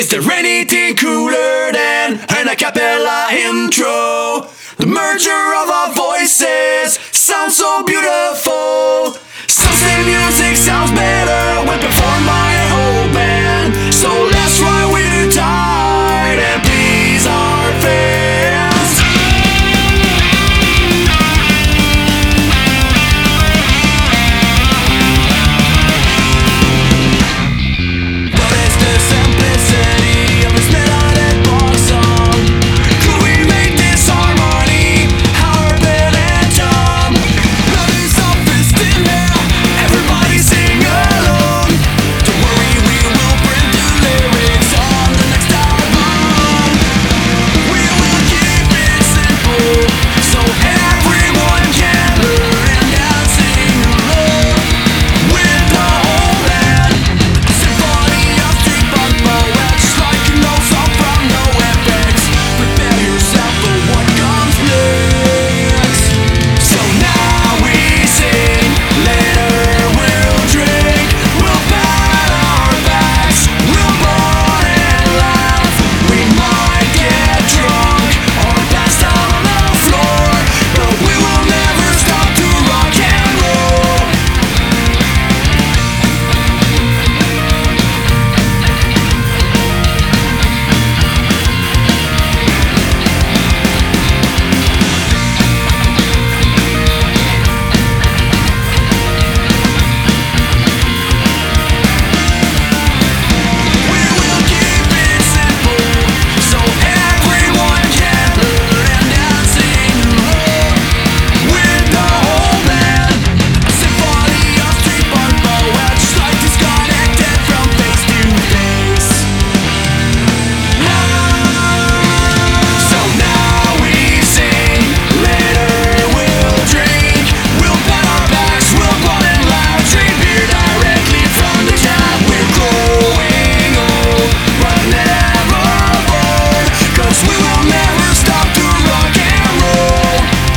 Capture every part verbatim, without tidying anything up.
Is there anything cooler than an a cappella intro? The merger of our voices sounds so beautiful. Sunset music sounds better when performed by a whole band. So let's try with the tide and please our fans. What is the simplicity of this melodic pop song? Could we make this harmony our phantom? Love is something still here, everybody sing along. Don't worry, we will print the lyrics on the next album. We will keep it simple, so everyone can learn and dance sing along with the whole band. Symphony of street punk poets, like a no song from no effects. Prepare yourself for what comes next. So now we sing, later we'll drink, we'll pat our backs, we'll mourn and laugh. We might get drunk or pass out on the floor, but we will never stop to rock and roll. We will keep it simple, so everyone can learn and dance sing along with the whole band. A symphony of street punk poets, like disconnected from face to face. So now we sing, later we'll drink, we'll pat our backs, we'll run and loud, drink beer directly from the tap. We're growing old, but never bored, 'cause we will never stop to rock and roll.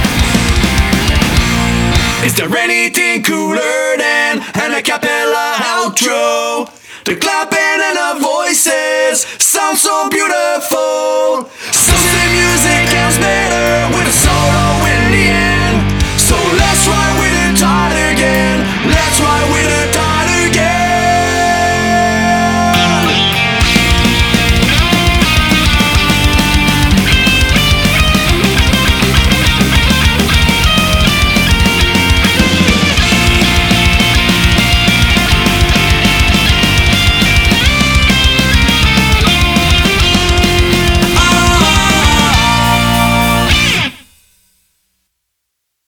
Is there anything cooler than an a cappella outro? The clapping and the voices sound so beautiful.